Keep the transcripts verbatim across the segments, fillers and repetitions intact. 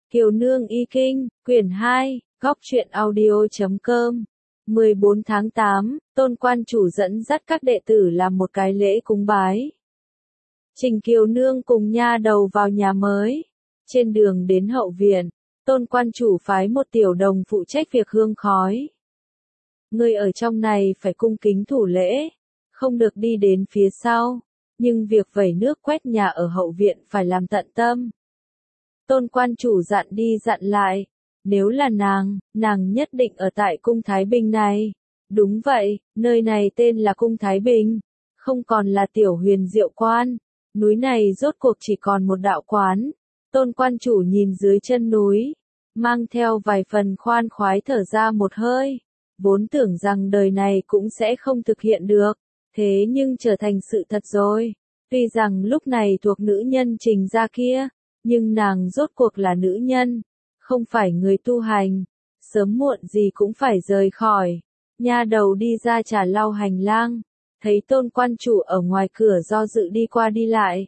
Kiều Nương Y Kinh, quyển hai, góc truyện audio chấm com. mười bốn tháng tám, Tôn Quan Chủ dẫn dắt các đệ tử làm một cái lễ cúng bái. Trình Kiều Nương cùng nha đầu vào nhà mới. Trên đường đến hậu viện, Tôn Quan Chủ phái một tiểu đồng phụ trách việc hương khói. Người ở trong này phải cung kính thủ lễ, không được đi đến phía sau, nhưng việc vẩy nước quét nhà ở hậu viện phải làm tận tâm. Tôn Quan Chủ dặn đi dặn lại, nếu là nàng, nàng nhất định ở tại cung Thái Bình này. Đúng vậy, nơi này tên là cung Thái Bình, không còn là tiểu huyền diệu quan. Núi này rốt cuộc chỉ còn một đạo quán. Tôn Quan Chủ nhìn dưới chân núi, mang theo vài phần khoan khoái thở ra một hơi. Vốn tưởng rằng đời này cũng sẽ không thực hiện được, thế nhưng trở thành sự thật rồi. Tuy rằng lúc này thuộc nữ nhân Trình gia kia, nhưng nàng rốt cuộc là nữ nhân, không phải người tu hành, sớm muộn gì cũng phải rời khỏi. Nha đầu đi ra trà lau hành lang, thấy Tôn Quan Chủ ở ngoài cửa do dự đi qua đi lại.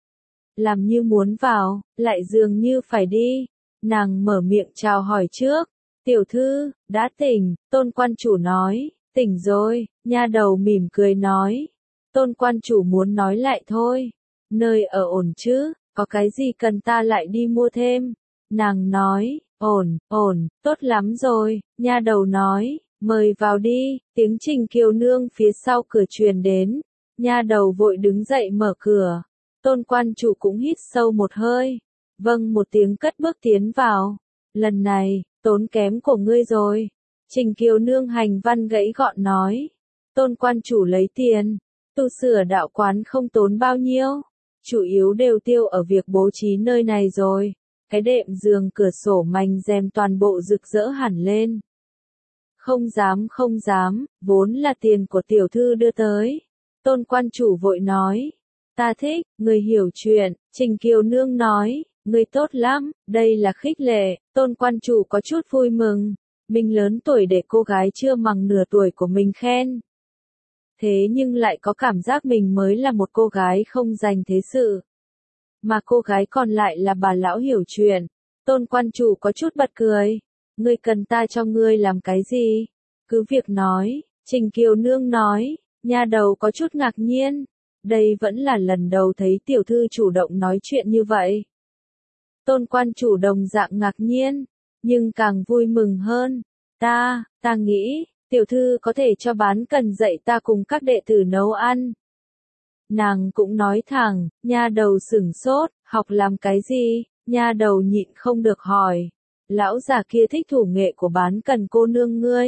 Làm như muốn vào, lại dường như phải đi, nàng mở miệng chào hỏi trước. Tiểu thư, đã tỉnh, Tôn Quan Chủ nói, tỉnh rồi, nha đầu mỉm cười nói. Tôn Quan Chủ muốn nói lại thôi, nơi ở ổn chứ, có cái gì cần ta lại đi mua thêm? Nàng nói, ổn, ổn, tốt lắm rồi, nha đầu nói, mời vào đi, tiếng Trình Kiều Nương phía sau cửa truyền đến, nha đầu vội đứng dậy mở cửa, Tôn Quan Chủ cũng hít sâu một hơi, vâng một tiếng cất bước tiến vào, lần này, tốn kém của ngươi rồi, Trình Kiều Nương hành văn gãy gọn nói, Tôn Quan Chủ lấy tiền, tu sửa đạo quán không tốn bao nhiêu, chủ yếu đều tiêu ở việc bố trí nơi này rồi. Cái đệm giường cửa sổ mành rèm toàn bộ rực rỡ hẳn lên. Không dám không dám, vốn là tiền của tiểu thư đưa tới. Tôn Quan Chủ vội nói. Ta thích, người hiểu chuyện, Trình Kiều Nương nói, người tốt lắm, đây là khích lệ. Tôn Quan Chủ có chút vui mừng. Mình lớn tuổi để cô gái chưa bằng nửa tuổi của mình khen. Thế nhưng lại có cảm giác mình mới là một cô gái không dành thế sự. Mà cô gái còn lại là bà lão hiểu chuyện. Tôn Quan Chủ có chút bật cười. Ngươi cần ta cho ngươi làm cái gì? Cứ việc nói, Trình Kiều Nương nói, nha đầu có chút ngạc nhiên. Đây vẫn là lần đầu thấy tiểu thư chủ động nói chuyện như vậy. Tôn Quan Chủ đồng dạng ngạc nhiên, nhưng càng vui mừng hơn. Ta, ta nghĩ, tiểu thư có thể cho bán cần dạy ta cùng các đệ tử nấu ăn. Nàng cũng nói thẳng, nha đầu sửng sốt, học làm cái gì, nha đầu nhịn không được hỏi. Lão già kia thích thủ nghệ của bán cần cô nương ngươi.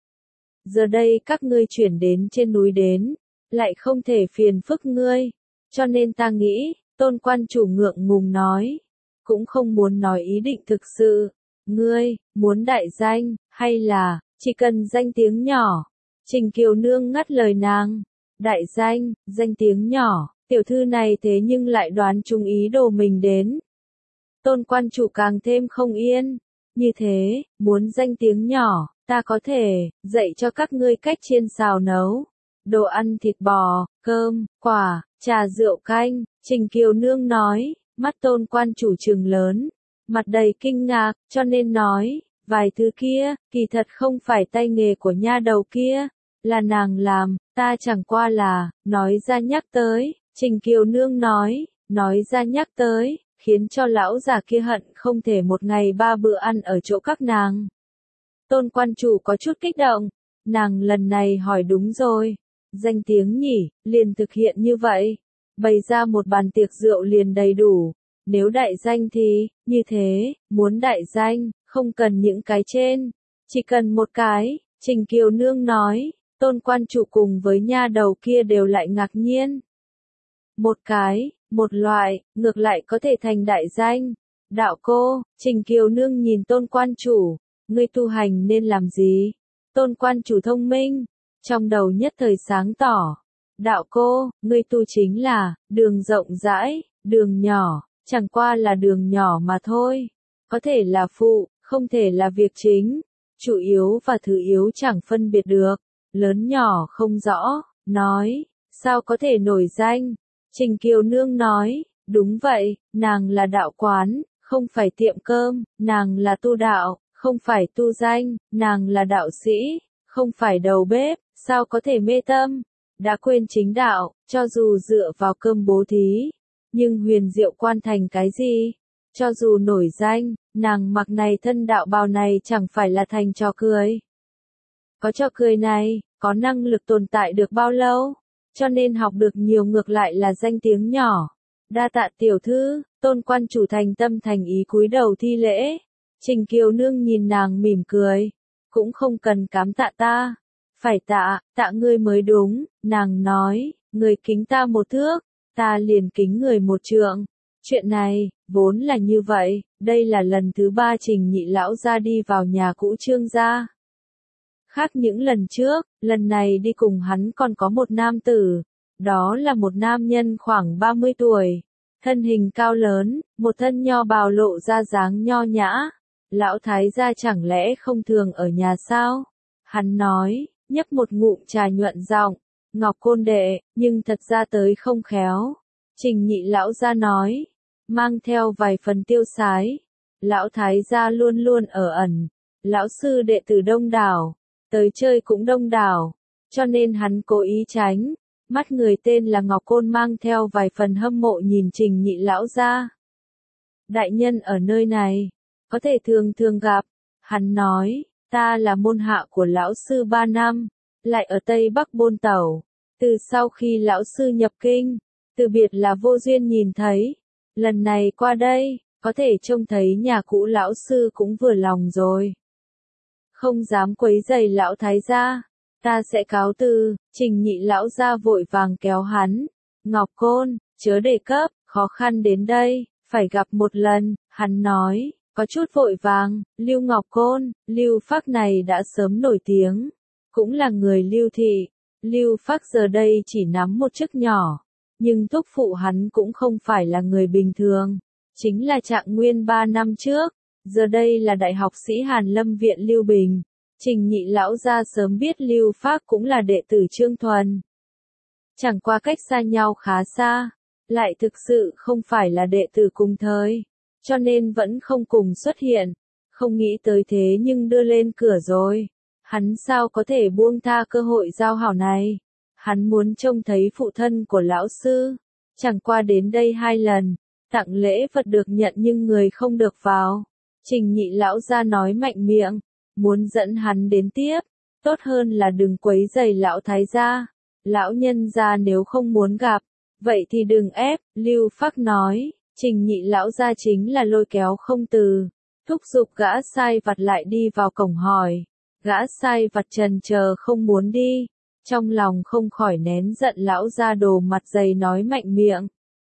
Giờ đây các ngươi chuyển đến trên núi đến, lại không thể phiền phức ngươi. Cho nên ta nghĩ, Tôn Quan Chủ ngượng ngùng nói. Cũng không muốn nói ý định thực sự. Ngươi, muốn đại danh, hay là, chỉ cần danh tiếng nhỏ. Trình Kiều Nương ngắt lời nàng. Đại danh, danh tiếng nhỏ, tiểu thư này thế nhưng lại đoán trúng ý đồ mình đến. Tôn Quan Chủ càng thêm không yên. Như thế, muốn danh tiếng nhỏ, ta có thể, dạy cho các ngươi cách chiên xào nấu. Đồ ăn thịt bò, cơm, quả, trà rượu canh, Trình Kiều Nương nói, mắt Tôn Quan Chủ trừng lớn, mặt đầy kinh ngạc, cho nên nói, vài thứ kia, kỳ thật không phải tay nghề của nha đầu kia, là nàng làm, ta chẳng qua là, nói ra nhắc tới, Trình Kiều Nương nói, nói ra nhắc tới, khiến cho lão già kia hận không thể một ngày ba bữa ăn ở chỗ các nàng. Tôn Quan Chủ có chút kích động, nàng lần này hỏi đúng rồi, danh tiếng nhỉ, liền thực hiện như vậy, bày ra một bàn tiệc rượu liền đầy đủ, nếu đại danh thì, như thế, muốn đại danh, không cần những cái trên, chỉ cần một cái, Trình Kiều Nương nói. Tôn Quan Chủ cùng với nha đầu kia đều lại ngạc nhiên. Một cái, một loại, ngược lại có thể thành đại danh. Đạo cô, Trình Kiều Nương nhìn Tôn Quan Chủ, ngươi tu hành nên làm gì? Tôn Quan Chủ thông minh, trong đầu nhất thời sáng tỏ. Đạo cô, ngươi tu chính là, đường rộng rãi, đường nhỏ, chẳng qua là đường nhỏ mà thôi. Có thể là phụ, không thể là việc chính. Chủ yếu và thứ yếu chẳng phân biệt được. Lớn nhỏ không rõ, nói, sao có thể nổi danh? Trình Kiều Nương nói, đúng vậy, nàng là đạo quán, không phải tiệm cơm, nàng là tu đạo, không phải tu danh, nàng là đạo sĩ, không phải đầu bếp, sao có thể mê tâm, đã quên chính đạo, cho dù dựa vào cơm bố thí, nhưng huyền diệu quan thành cái gì? Cho dù nổi danh, nàng mặc này thân đạo bào này chẳng phải là thành trò cười. Có trò cười này, có năng lực tồn tại được bao lâu? Cho nên học được nhiều ngược lại là danh tiếng nhỏ. Đa tạ tiểu thư, Tôn quan chủ thành tâm thành ý cúi đầu thi lễ. Trình Kiều Nương nhìn nàng mỉm cười. Cũng không cần cám tạ ta. Phải tạ, tạ ngươi mới đúng, nàng nói, người kính ta một thước, ta liền kính người một trượng. Chuyện này, vốn là như vậy, đây là lần thứ ba Trình nhị lão ra đi vào nhà cũ Trương gia. Khác những lần trước, lần này đi cùng hắn còn có một nam tử, đó là một nam nhân khoảng ba mươi tuổi, thân hình cao lớn, một thân nho bào lộ ra dáng nho nhã. Lão thái gia chẳng lẽ không thường ở nhà sao? Hắn nói, nhấp một ngụm trà nhuận giọng, Ngọc Côn đệ, nhưng thật ra tới không khéo. Trình nhị lão gia nói, mang theo vài phần tiêu sái. Lão thái gia luôn luôn ở ẩn, lão sư đệ tử đông đảo, tới chơi cũng đông đảo, cho nên hắn cố ý tránh. Mắt người tên là Ngọc Côn mang theo vài phần hâm mộ nhìn Trình nhị lão gia. Đại nhân ở nơi này, có thể thường thường gặp. Hắn nói, ta là môn hạ của lão sư ba năm, lại ở Tây Bắc bôn tẩu. Từ sau khi lão sư nhập kinh, từ biệt là vô duyên nhìn thấy. Lần này qua đây, có thể trông thấy nhà cũ lão sư cũng vừa lòng rồi. Không dám quấy rầy lão thái gia, ta sẽ cáo từ. Trình nhị lão gia vội vàng kéo hắn. Ngọc Côn, chớ đề cấp, khó khăn đến đây, phải gặp một lần, hắn nói, có chút vội vàng. Lưu Ngọc Côn, Lưu Phác này đã sớm nổi tiếng, cũng là người Lưu thị. Lưu Phác giờ đây chỉ nắm một chức nhỏ, nhưng thúc phụ hắn cũng không phải là người bình thường, chính là Trạng Nguyên ba năm trước, giờ đây là đại học sĩ Hàn Lâm viện Lưu Bình. Trình nhị lão gia sớm biết Lưu Phác cũng là đệ tử Trương Thuần. Chẳng qua cách xa nhau khá xa, lại thực sự không phải là đệ tử cùng thời, cho nên vẫn không cùng xuất hiện. Không nghĩ tới thế nhưng đưa lên cửa rồi. Hắn sao có thể buông tha cơ hội giao hảo này? Hắn muốn trông thấy phụ thân của lão sư. Chẳng qua đến đây hai lần, tặng lễ vật được nhận nhưng người không được vào. Trình nhị lão gia nói mạnh miệng, muốn dẫn hắn đến tiếp, tốt hơn là đừng quấy rầy lão thái gia. Lão nhân gia nếu không muốn gặp, vậy thì đừng ép. Lưu Phác nói, Trình nhị lão gia chính là lôi kéo không từ, thúc giục gã sai vặt lại đi vào cổng hỏi. Gã sai vặt trần chờ không muốn đi, trong lòng không khỏi nén giận lão gia đồ mặt dày nói mạnh miệng.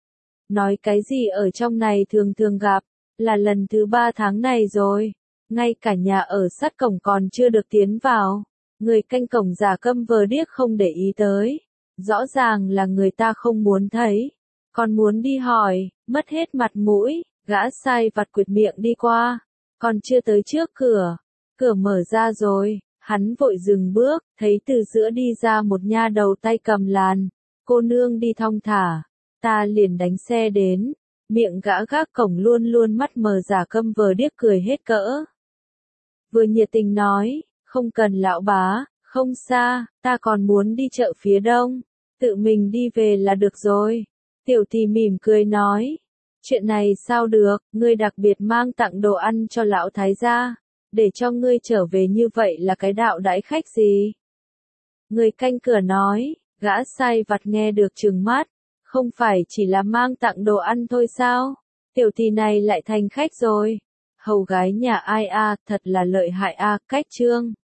Nói cái gì ở trong này thường thường gặp, là lần thứ ba tháng này rồi, ngay cả nhà ở sát cổng còn chưa được tiến vào, người canh cổng giả câm vờ điếc không để ý tới, rõ ràng là người ta không muốn thấy, còn muốn đi hỏi, mất hết mặt mũi. Gã sai vặt quệt miệng đi qua, còn chưa tới trước cửa. Cửa mở ra rồi, hắn vội dừng bước, thấy từ giữa đi ra một nha đầu tay cầm làn. Cô nương đi thong thả, ta liền đánh xe đến. Miệng gã gác cổng luôn luôn mắt mờ giả câm vờ điếc cười hết cỡ. Vừa nhiệt tình nói, không cần lão bá, không xa, ta còn muốn đi chợ phía đông, tự mình đi về là được rồi. Tiểu thì mỉm cười nói, chuyện này sao được, ngươi đặc biệt mang tặng đồ ăn cho lão thái gia. Để cho ngươi trở về như vậy là cái đạo đãi khách gì? Người canh cửa nói, gã sai vặt nghe được trừng mắt, không phải chỉ là mang tặng đồ ăn thôi sao? Tiểu tỷ này lại thành khách rồi. Hầu gái nhà ai a, thật là lợi hại a, cách Trương